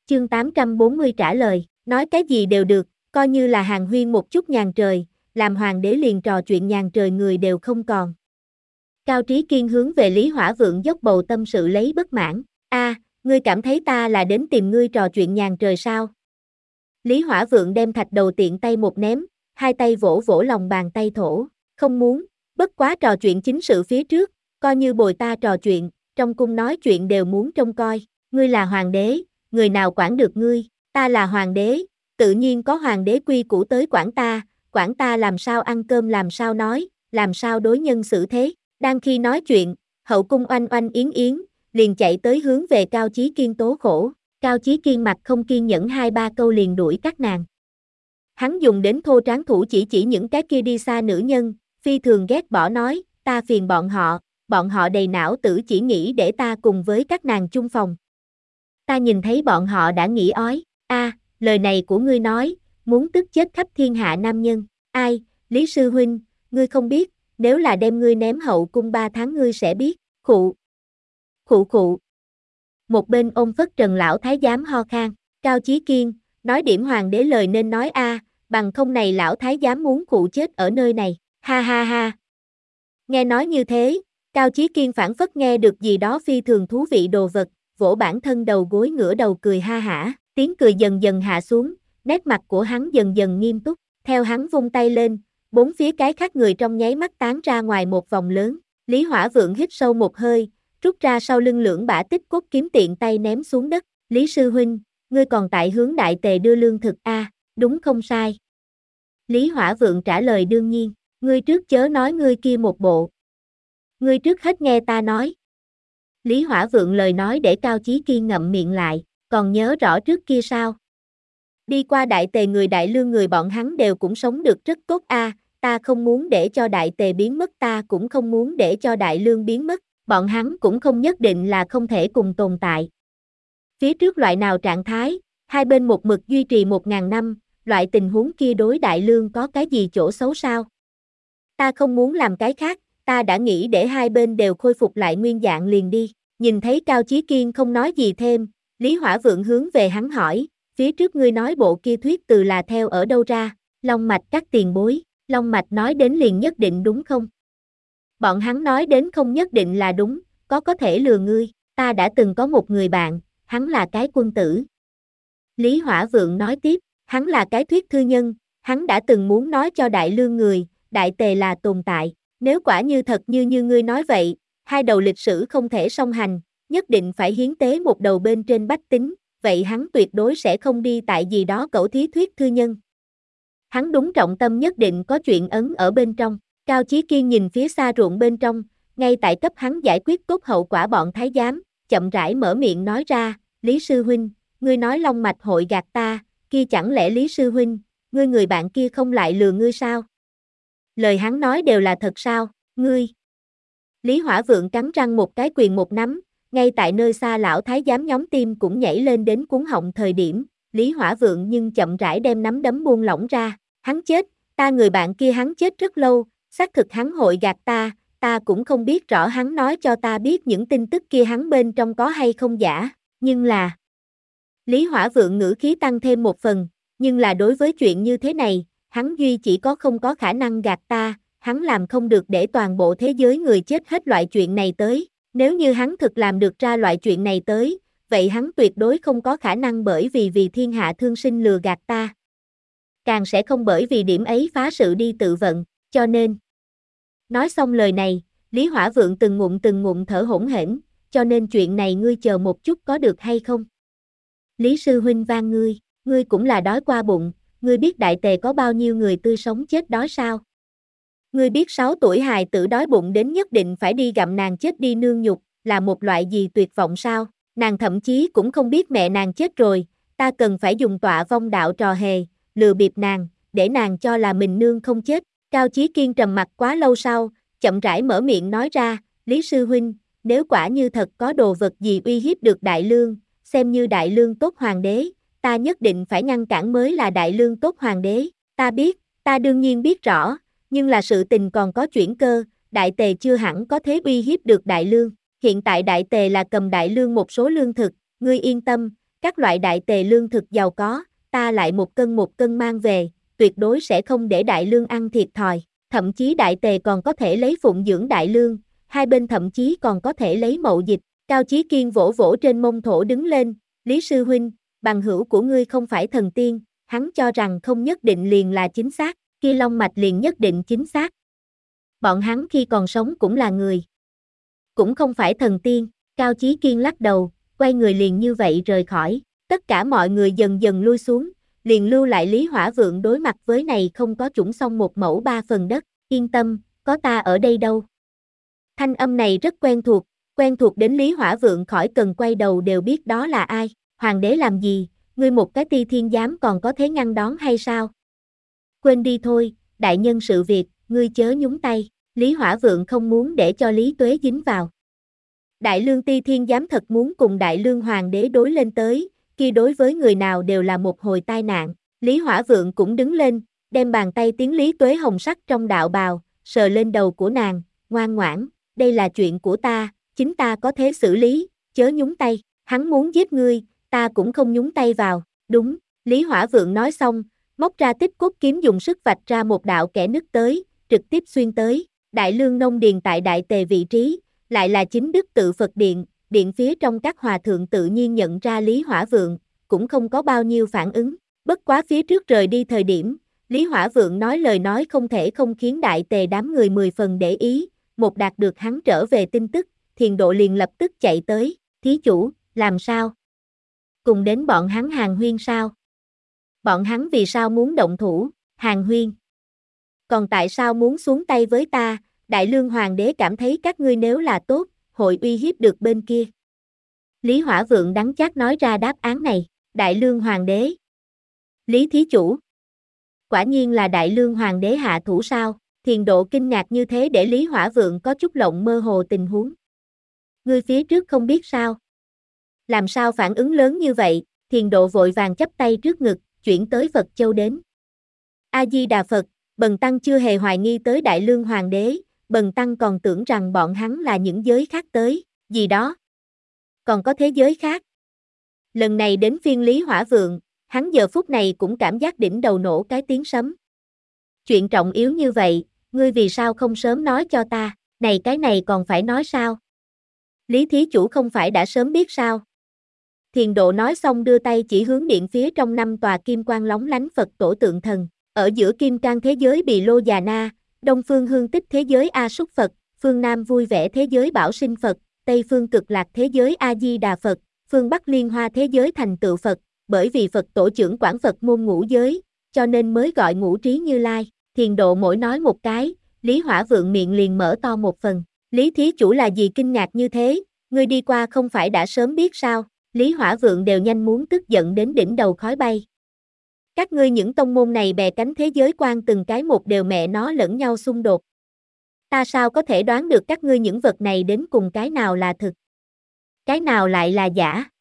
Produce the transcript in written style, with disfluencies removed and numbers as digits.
Chương 840 trả lời, nói cái gì đều được, coi như là hàn huyên một chút nhàn trời, làm hoàng đế liền trò chuyện nhàn trời người đều không còn. Cao Trí Kiên hướng về Lý Hỏa Vượng dốc bầu tâm sự lấy bất mãn, ngươi cảm thấy ta là đến tìm ngươi trò chuyện nhàn trời sao? Lý Hỏa Vượng đem thạch đầu tiện tay một ném, hai tay vỗ vỗ lòng bàn tay thổ, không muốn, bất quá trò chuyện chính sự phía trước, coi như bồi ta trò chuyện, trong cung nói chuyện đều muốn trông coi, ngươi là hoàng đế, người nào quản được ngươi, ta là hoàng đế, tự nhiên có hoàng đế quy củ tới quản ta làm sao ăn cơm làm sao nói, làm sao đối nhân xử thế, đang khi nói chuyện, hậu cung oanh oanh yến yến, liền chạy tới hướng về Cao Chí Kiên tố khổ. Cao Chí Kiên mặt không kiên nhẫn 2-3 câu liền đuổi các nàng. Hắn dùng đến thô tráng thủ chỉ những cái kia đi xa nữ nhân, phi thường ghét bỏ nói, ta phiền bọn họ đầy não tử chỉ nghĩ để ta cùng với các nàng chung phòng. Ta nhìn thấy bọn họ đã nghĩ ói, lời này của ngươi nói, muốn tức chết khắp thiên hạ nam nhân, ai, Lý Sư Huynh, ngươi không biết, nếu là đem ngươi ném hậu cung 3 tháng ngươi sẽ biết, khụ. Một bên ôm phất trần lão thái giám ho khan, Cao Chí Kiên, nói điểm hoàng đế lời nên nói bằng không này lão thái giám muốn khụ chết ở nơi này, ha ha ha. Nghe nói như thế, Cao Chí Kiên phảng phất nghe được gì đó phi thường thú vị đồ vật, vỗ bản thân đầu gối ngửa đầu cười ha hả, tiếng cười dần dần hạ xuống, nét mặt của hắn dần dần nghiêm túc, theo hắn vung tay lên, bốn phía cái khác người trong nháy mắt tán ra ngoài một vòng lớn, Lý Hỏa Vượng hít sâu một hơi, rút ra sau lưng lưỡng bả tích cốt kiếm tiện tay ném xuống đất, Lý Sư Huynh, ngươi còn tại hướng đại tề đưa lương thực đúng không sai. Lý Hỏa Vượng trả lời đương nhiên, ngươi trước chớ nói ngươi kia một bộ. Ngươi trước hết nghe ta nói. Lý Hỏa Vượng lời nói để Cao Chí Kiên ngậm miệng lại, còn nhớ rõ trước kia sao? Đi qua đại tề người đại lương người bọn hắn đều cũng sống được rất tốt ta không muốn để cho đại tề biến mất ta cũng không muốn để cho đại lương biến mất, bọn hắn cũng không nhất định là không thể cùng tồn tại. Phía trước loại nào trạng thái, hai bên một mực duy trì 1000 năm, loại tình huống kia đối đại lương có cái gì chỗ xấu sao? Ta không muốn làm cái khác, ta đã nghĩ để hai bên đều khôi phục lại nguyên dạng liền đi. Nhìn thấy Cao Chí Kiên không nói gì thêm, Lý Hỏa Vượng hướng về hắn hỏi, phía trước ngươi nói bộ kia thuyết từ là theo ở đâu ra, Long Mạch các tiền bối, Long Mạch nói đến liền nhất định đúng không? Bọn hắn nói đến không nhất định là đúng, có thể lừa ngươi, ta đã từng có một người bạn, hắn là cái quân tử. Lý Hỏa Vượng nói tiếp, hắn là cái thuyết thư nhân, hắn đã từng muốn nói cho đại lương người, đại tề là tồn tại, nếu quả như thật như ngươi nói vậy, hai đầu lịch sử không thể song hành, nhất định phải hiến tế một đầu bên trên bách tính, vậy hắn tuyệt đối sẽ không đi tại gì đó cẩu thí thuyết thư nhân. Hắn đúng trọng tâm nhất định có chuyện ấn ở bên trong. Cao Chí Kiên nhìn phía xa ruộng bên trong, ngay tại cấp hắn giải quyết tốt hậu quả bọn thái giám, chậm rãi mở miệng nói ra, Lý Sư Huynh, ngươi nói Long Mạch hội gạt ta, kia chẳng lẽ Lý Sư Huynh, ngươi người bạn kia không lại lừa ngươi sao? Lời hắn nói đều là thật sao, ngươi? Lý Hỏa Vượng cắn răng một cái quyền một nắm, ngay tại nơi xa lão thái giám nhóm tim cũng nhảy lên đến cuống họng thời điểm, Lý Hỏa Vượng nhưng chậm rãi đem nắm đấm buông lỏng ra, hắn chết, ta người bạn kia hắn chết rất lâu, xác thực hắn hội gạt ta cũng không biết rõ hắn nói cho ta biết những tin tức kia hắn bên trong có hay không giả, nhưng là... Lý Hỏa Vượng ngữ khí tăng thêm một phần, nhưng là đối với chuyện như thế này, hắn duy chỉ có không có khả năng gạt ta, hắn làm không được để toàn bộ thế giới người chết hết loại chuyện này tới, nếu như hắn thực làm được ra loại chuyện này tới, vậy hắn tuyệt đối không có khả năng bởi vì thiên hạ thương sinh lừa gạt ta. Càng sẽ không bởi vì điểm ấy phá sự đi tự vận, cho nên... Nói xong lời này, Lý Hỏa Vượng từng ngụm thở hổn hển, cho nên chuyện này ngươi chờ một chút có được hay không? Lý Sư Huynh van ngươi cũng là đói qua bụng, ngươi biết đại tề có bao nhiêu người tươi sống chết đói sao? Ngươi biết 6 tuổi hài tử đói bụng đến nhất định phải đi gặm nàng chết đi nương nhục, là một loại gì tuyệt vọng sao? Nàng thậm chí cũng không biết mẹ nàng chết rồi, ta cần phải dùng tọa vong đạo trò hề, lừa bịp nàng, để nàng cho là mình nương không chết. Cao Chí Kiên trầm mặt quá lâu sau, chậm rãi mở miệng nói ra, Lý Sư Huynh, nếu quả như thật có đồ vật gì uy hiếp được đại lương, xem như đại lương tốt hoàng đế, ta nhất định phải ngăn cản mới là đại lương tốt hoàng đế, ta biết, ta đương nhiên biết rõ, nhưng là sự tình còn có chuyển cơ, đại tề chưa hẳn có thế uy hiếp được đại lương, hiện tại đại tề là cầm đại lương một số lương thực, ngươi yên tâm, các loại đại tề lương thực giàu có, ta lại một cân mang về, tuyệt đối sẽ không để đại lương ăn thiệt thòi, thậm chí đại tề còn có thể lấy phụng dưỡng đại lương, hai bên thậm chí còn có thể lấy mậu dịch. Cao Chí Kiên vỗ vỗ trên mông thổ đứng lên, Lý sư huynh, bằng hữu của ngươi không phải thần tiên, hắn cho rằng không nhất định liền là chính xác, kia long mạch liền nhất định chính xác. Bọn hắn khi còn sống cũng là người, cũng không phải thần tiên. Cao Chí Kiên lắc đầu, quay người liền như vậy rời khỏi, tất cả mọi người dần dần lui xuống, liền lưu lại Lý Hỏa Vượng đối mặt với này không có chủng xong 1 mẫu 3 phần đất, yên tâm, có ta ở đây đâu. Thanh âm này rất quen thuộc đến Lý Hỏa Vượng khỏi cần quay đầu đều biết đó là ai. Hoàng đế làm gì, ngươi một cái Ti Thiên giám còn có thể ngăn đón hay sao? Quên đi thôi, đại nhân sự việc, ngươi chớ nhúng tay. Lý Hỏa Vượng không muốn để cho Lý Tuế dính vào. Đại lương Ti Thiên giám thật muốn cùng đại lương hoàng đế đối lên tới, kia đối với người nào đều là một hồi tai nạn. Lý Hỏa Vượng cũng đứng lên, đem bàn tay tiến Lý Tuế hồng sắc trong đạo bào, sờ lên đầu của nàng, ngoan ngoãn, đây là chuyện của ta, chính ta có thể xử lý, chớ nhúng tay, hắn muốn giết ngươi, ta cũng không nhúng tay vào, đúng, Lý Hỏa Vượng nói xong, móc ra tích cốt kiếm dùng sức vạch ra một đạo kẽ nứt tới, trực tiếp xuyên tới, đại lương nông điền tại đại tề vị trí, lại là chính đức tự Phật điện, điện phía trong các hòa thượng tự nhiên nhận ra Lý Hỏa Vượng, cũng không có bao nhiêu phản ứng, bất quá phía trước rời đi thời điểm, Lý Hỏa Vượng nói lời nói không thể không khiến đại tề đám người 10 phần để ý, một đạt được hắn trở về tin tức, Thiền Độ liền lập tức chạy tới, thí chủ, làm sao? Cùng đến bọn hắn hàn huyên sao? Bọn hắn vì sao muốn động thủ, hàn huyên? Còn tại sao muốn xuống tay với ta? Đại lương hoàng đế cảm thấy các ngươi nếu là tốt, hội uy hiếp được bên kia. Lý Hỏa Vượng đắng chát nói ra đáp án này, đại lương hoàng đế. Lý thí chủ. Quả nhiên là đại lương hoàng đế hạ thủ sao? Thiền Độ kinh ngạc như thế để Lý Hỏa Vượng có chút lộng mơ hồ tình huống. Ngươi phía trước không biết sao? Làm sao phản ứng lớn như vậy? Thiền Độ vội vàng chắp tay trước ngực, chuyển tới Phật Châu đến. A-di-đà Phật, Bần Tăng chưa hề hoài nghi tới đại lương hoàng đế, Bần Tăng còn tưởng rằng bọn hắn là những giới khác tới, gì đó. Còn có thế giới khác. Lần này đến phiên Lý Hỏa Vượng, hắn giờ phút này cũng cảm giác đỉnh đầu nổ cái tiếng sấm. Chuyện trọng yếu như vậy, ngươi vì sao không sớm nói cho ta, này cái này còn phải nói sao? Lý thí chủ không phải đã sớm biết sao? Thiền Độ nói xong đưa tay chỉ hướng điện phía trong 5 tòa kim quang lóng lánh Phật tổ tượng thần, ở giữa kim cang thế giới Bì Lô Già Na, đông phương hương tích thế giới A Súc Phật, phương Nam vui vẻ thế giới Bảo Sinh Phật, Tây phương cực lạc thế giới A-di-đà Phật, phương Bắc liên hoa thế giới thành tựu Phật, bởi vì Phật tổ trưởng quản Phật môn ngũ giới, cho nên mới gọi ngũ trí Như Lai. Thiền Độ mỗi nói một cái, Lý Hỏa Vượng miệng liền mở to một phần. Lý thí chủ là gì kinh ngạc như thế, ngươi đi qua không phải đã sớm biết sao? Lý Hỏa Vượng đều nhanh muốn tức giận đến đỉnh đầu khói bay. Các ngươi những tông môn này bè cánh thế giới quan từng cái một đều mẹ nó lẫn nhau xung đột. Ta sao có thể đoán được các ngươi những vật này đến cùng cái nào là thực, cái nào lại là giả?